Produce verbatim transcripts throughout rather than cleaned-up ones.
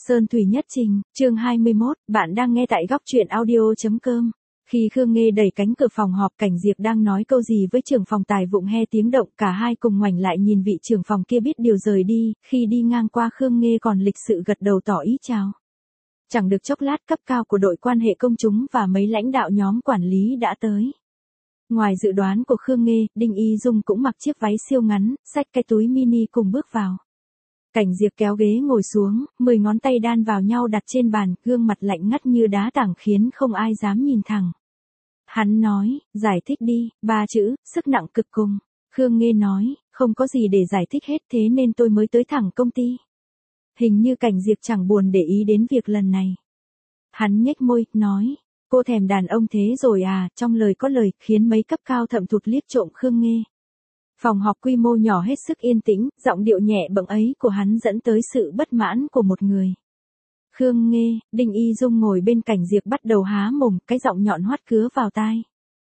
Sơn Thủy Nhất Trình, chương hai mươi mốt, bạn đang nghe tại góc truyện audio.com. Khi Khương Nghê đẩy cánh cửa phòng họp, Cảnh Diệp đang nói câu gì với trưởng phòng tài vụng he tiếng động, cả hai cùng ngoảnh lại nhìn vị trưởng phòng kia biết điều rời đi, khi đi ngang qua Khương Nghê còn lịch sự gật đầu tỏ ý chào. Chẳng được chốc lát, cấp cao của đội quan hệ công chúng và mấy lãnh đạo nhóm quản lý đã tới. Ngoài dự đoán của Khương Nghê, Đinh Y Dung cũng mặc chiếc váy siêu ngắn, xách cái túi mini cùng bước vào. Cảnh Diệp kéo ghế ngồi xuống, mười ngón tay đan vào nhau đặt trên bàn, gương mặt lạnh ngắt như đá tảng khiến không ai dám nhìn thẳng. Hắn nói, giải thích đi, ba chữ, sức nặng cực cùng. Khương Nghê nói, không có gì để giải thích hết, thế nên tôi mới tới thẳng công ty. Hình như Cảnh Diệp chẳng buồn để ý đến việc lần này. Hắn nhếch môi, nói, cô thèm đàn ông thế rồi à, trong lời có lời, khiến mấy cấp cao thậm thụt liếc trộm Khương Nghê. Phòng họp quy mô nhỏ hết sức yên tĩnh, giọng điệu nhẹ bẫng ấy của hắn dẫn tới sự bất mãn của một người. Khương Nghê, Đinh Y Dung ngồi bên Cảnh Diệp bắt đầu há mồm, cái giọng nhọn hoắt cứa vào tai.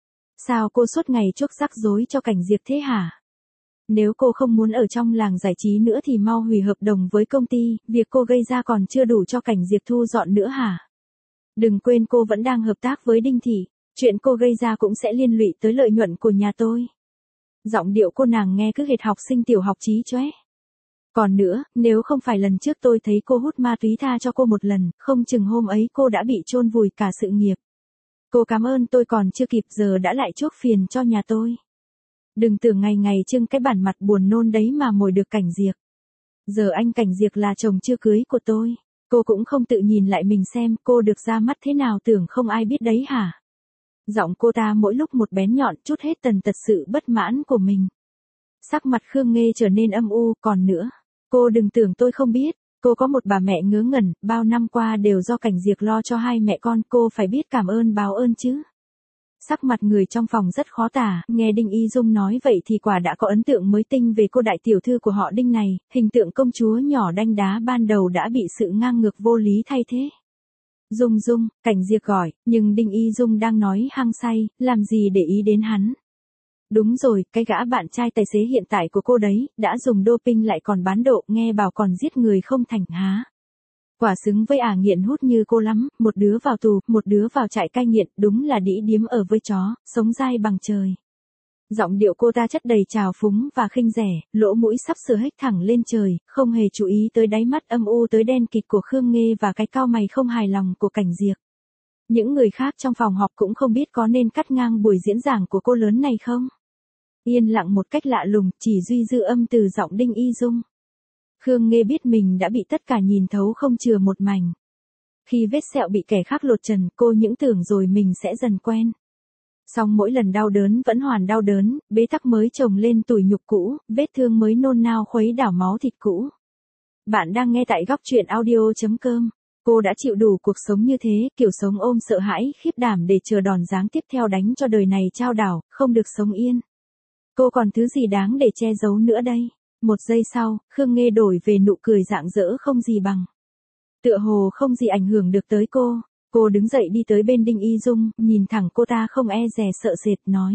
Sao cô suốt ngày chuốc rắc rối cho Cảnh Diệp thế hả? Nếu cô không muốn ở trong làng giải trí nữa thì mau hủy hợp đồng với công ty, việc cô gây ra còn chưa đủ cho Cảnh Diệp thu dọn nữa hả? Đừng quên cô vẫn đang hợp tác với Đinh Thị, chuyện cô gây ra cũng sẽ liên lụy tới lợi nhuận của nhà tôi. Giọng điệu cô nàng nghe cứ hệt học sinh tiểu học trí chóe. Còn nữa, nếu không phải lần trước tôi thấy cô hút ma túy tha cho cô một lần, không chừng hôm ấy cô đã bị chôn vùi cả sự nghiệp. Cô cảm ơn tôi còn chưa kịp giờ đã lại chuốc phiền cho nhà tôi. Đừng tưởng ngày ngày trưng cái bản mặt buồn nôn đấy mà mồi được Cảnh Diệp. Giờ anh Cảnh Diệp là chồng chưa cưới của tôi. Cô cũng không tự nhìn lại mình xem cô được ra mắt thế nào, tưởng không ai biết đấy hả? Giọng cô ta mỗi lúc một bén nhọn, trút hết tần tật sự bất mãn của mình. Sắc mặt Khương Nghê trở nên âm u, còn nữa. Cô đừng tưởng tôi không biết, cô có một bà mẹ ngớ ngẩn, bao năm qua đều do Cảnh Diệp lo cho hai mẹ con, cô phải biết cảm ơn báo ơn chứ. Sắc mặt người trong phòng rất khó tả, nghe Đinh Y Dung nói vậy thì quả đã có ấn tượng mới tinh về cô đại tiểu thư của họ Đinh này, hình tượng công chúa nhỏ đanh đá ban đầu đã bị sự ngang ngược vô lý thay thế. Dung Dung, Cảnh Diệp gọi, nhưng Đinh Y Dung đang nói hăng say, làm gì để ý đến hắn. Đúng rồi, cái gã bạn trai tài xế hiện tại của cô đấy, đã dùng doping lại còn bán độ, nghe bảo còn giết người không thành há. Quả xứng với ả nghiện hút như cô lắm, một đứa vào tù, một đứa vào trại cai nghiện, đúng là đĩ điếm ở với chó, sống dai bằng trời. Giọng điệu cô ta chất đầy trào phúng và khinh rẻ, lỗ mũi sắp sửa hếch thẳng lên trời, không hề chú ý tới đáy mắt âm u tới đen kịt của Khương Nghê và cái cau mày không hài lòng của Cảnh Diệp. Những người khác trong phòng họp cũng không biết có nên cắt ngang buổi diễn giảng của cô lớn này không. Yên lặng một cách lạ lùng, chỉ duy dư âm từ giọng Đinh Y Dung. Khương Nghê biết mình đã bị tất cả nhìn thấu không chừa một mảnh. Khi vết sẹo bị kẻ khác lột trần, cô những tưởng rồi mình sẽ dần quen. Song mỗi lần đau đớn vẫn hoàn đau đớn, bế tắc mới chồng lên tủi nhục cũ, vết thương mới nôn nao khuấy đảo máu thịt cũ. Bạn đang nghe tại góc truyện audio.com. Cô đã chịu đủ cuộc sống như thế, kiểu sống ôm sợ hãi, khiếp đảm để chờ đòn giáng tiếp theo đánh cho đời này trao đảo, không được sống yên. Cô còn thứ gì đáng để che giấu nữa đây? Một giây sau, Khương Nghê đổi về nụ cười rạng rỡ không gì bằng. Tựa hồ không gì ảnh hưởng được tới cô. Cô đứng dậy đi tới bên Đinh Y Dung, nhìn thẳng cô ta không e dè sợ sệt, nói.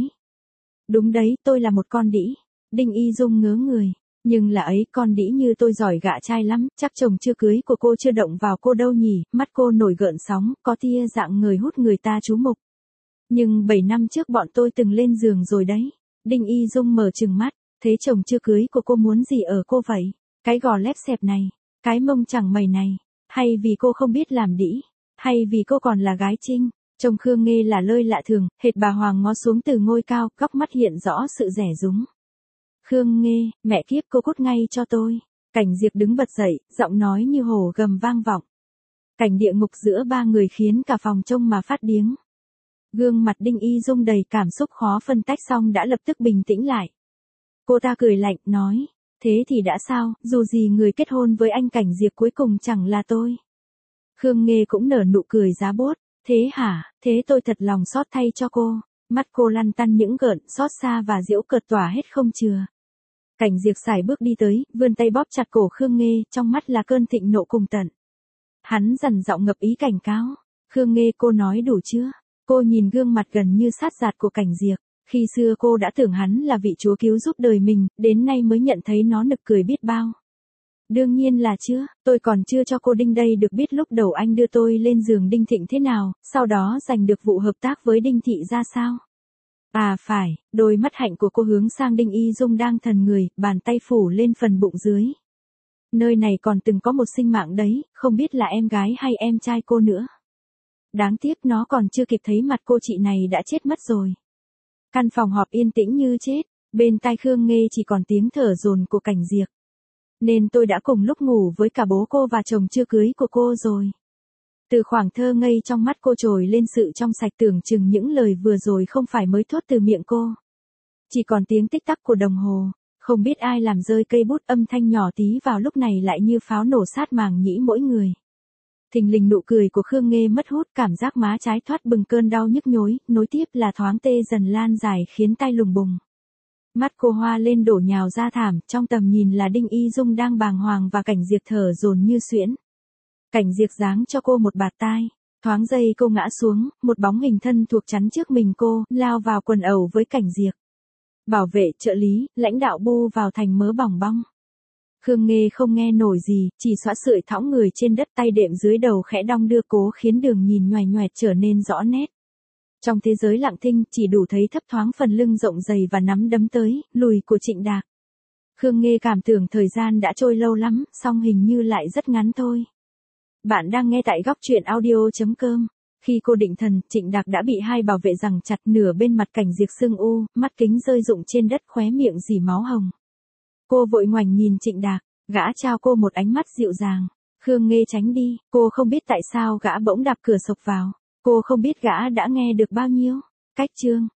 Đúng đấy, tôi là một con đĩ. Đinh Y Dung ngớ người. Nhưng là ấy, con đĩ như tôi giỏi gạ trai lắm, chắc chồng chưa cưới của cô chưa động vào cô đâu nhỉ. Mắt cô nổi gợn sóng, có tia dạng người hút người ta chú mục. Nhưng bảy năm trước bọn tôi từng lên giường rồi đấy. Đinh Y Dung mở trừng mắt. Thế chồng chưa cưới của cô muốn gì ở cô vậy? Cái gò lép xẹp này, cái mông chẳng mày này, hay vì cô không biết làm đĩ, hay vì cô còn là gái trinh? Trông Khương Nghê là lơi lạ thường, hệt bà Hoàng ngó xuống từ ngôi cao, góc mắt hiện rõ sự rẻ rúng. Khương Nghê, mẹ kiếp, cô cút ngay cho tôi. Cảnh Diệp đứng bật dậy, giọng nói như hổ gầm vang vọng. Cảnh địa ngục giữa ba người khiến cả phòng trông mà phát điếng. Gương mặt Đinh Y Dung đầy cảm xúc khó phân tách, xong đã lập tức bình tĩnh lại. Cô ta cười lạnh, nói, thế thì đã sao, dù gì người kết hôn với anh Cảnh Diệp cuối cùng chẳng là tôi. Khương Nghê cũng nở nụ cười giá bốt, thế hả, thế tôi thật lòng xót thay cho cô. Mắt cô lăn tăn những gợn xót xa và giễu cợt tỏa hết không chừa. Cảnh Diệp sải bước đi tới, vươn tay bóp chặt cổ Khương Nghê, trong mắt là cơn thịnh nộ cùng tận. Hắn dằn giọng ngập ý cảnh cáo, Khương Nghê, cô nói đủ chưa? Cô nhìn gương mặt gần như sát giạt của Cảnh Diệp. Khi xưa cô đã tưởng hắn là vị chúa cứu giúp đời mình, đến nay mới nhận thấy nó nực cười biết bao. Đương nhiên là chưa, tôi còn chưa cho cô Đinh đây được biết lúc đầu anh đưa tôi lên giường Đinh Thịnh thế nào, sau đó giành được vụ hợp tác với Đinh Thị ra sao. À phải, đôi mắt hạnh của cô hướng sang Đinh Y Dung đang thần người, bàn tay phủ lên phần bụng dưới. Nơi này còn từng có một sinh mạng đấy, không biết là em gái hay em trai cô nữa. Đáng tiếc nó còn chưa kịp thấy mặt cô chị này đã chết mất rồi. Căn phòng họp yên tĩnh như chết, bên tai Khương Nghê chỉ còn tiếng thở dồn của Cảnh Diệp. Nên tôi đã cùng lúc ngủ với cả bố cô và chồng chưa cưới của cô rồi. Từ khoảng thơ ngây trong mắt cô trồi lên sự trong sạch, tưởng chừng những lời vừa rồi không phải mới thốt từ miệng cô. Chỉ còn tiếng tích tắc của đồng hồ, không biết ai làm rơi cây bút, âm thanh nhỏ tí vào lúc này lại như pháo nổ sát màng nhĩ mỗi người. Thình lình nụ cười của Khương Nghê mất hút, cảm giác má trái thoát bừng cơn đau nhức nhối, nối tiếp là thoáng tê dần lan dài khiến tai lùng bùng. Mắt cô hoa lên đổ nhào ra thảm, trong tầm nhìn là Đinh Y Dung đang bàng hoàng và Cảnh Diệp thở dồn như suyễn. Cảnh Diệp giáng cho cô một bạt tai, thoáng giây cô ngã xuống, một bóng hình thân thuộc chắn trước mình cô, lao vào quần ẩu với Cảnh Diệp. Bảo vệ, trợ lý, lãnh đạo bu vào thành mớ bỏng bong. Khương Nghê không nghe nổi gì, chỉ xõa sưởi thõng người trên đất, tay đệm dưới đầu khẽ đong đưa cố khiến đường nhìn nhoài nhoẹt trở nên rõ nét. Trong thế giới lặng thinh, chỉ đủ thấy thấp thoáng phần lưng rộng dày và nắm đấm tới, lùi của Trịnh Đạc. Khương Nghê cảm tưởng thời gian đã trôi lâu lắm, song hình như lại rất ngắn thôi. Bạn đang nghe tại góc truyện audio chấm com. Khi cô định thần, Trịnh Đạc đã bị hai bảo vệ giằng chặt, nửa bên mặt Cảnh Diệp sưng u, mắt kính rơi rụng trên đất, khóe miệng rỉ máu hồng. Cô vội ngoảnh nhìn Trịnh Đạc, gã trao cô một ánh mắt dịu dàng. Khương Nghê tránh đi, cô không biết tại sao gã bỗng đạp cửa sộc vào. Cô không biết gã đã nghe được bao nhiêu. Cách chương.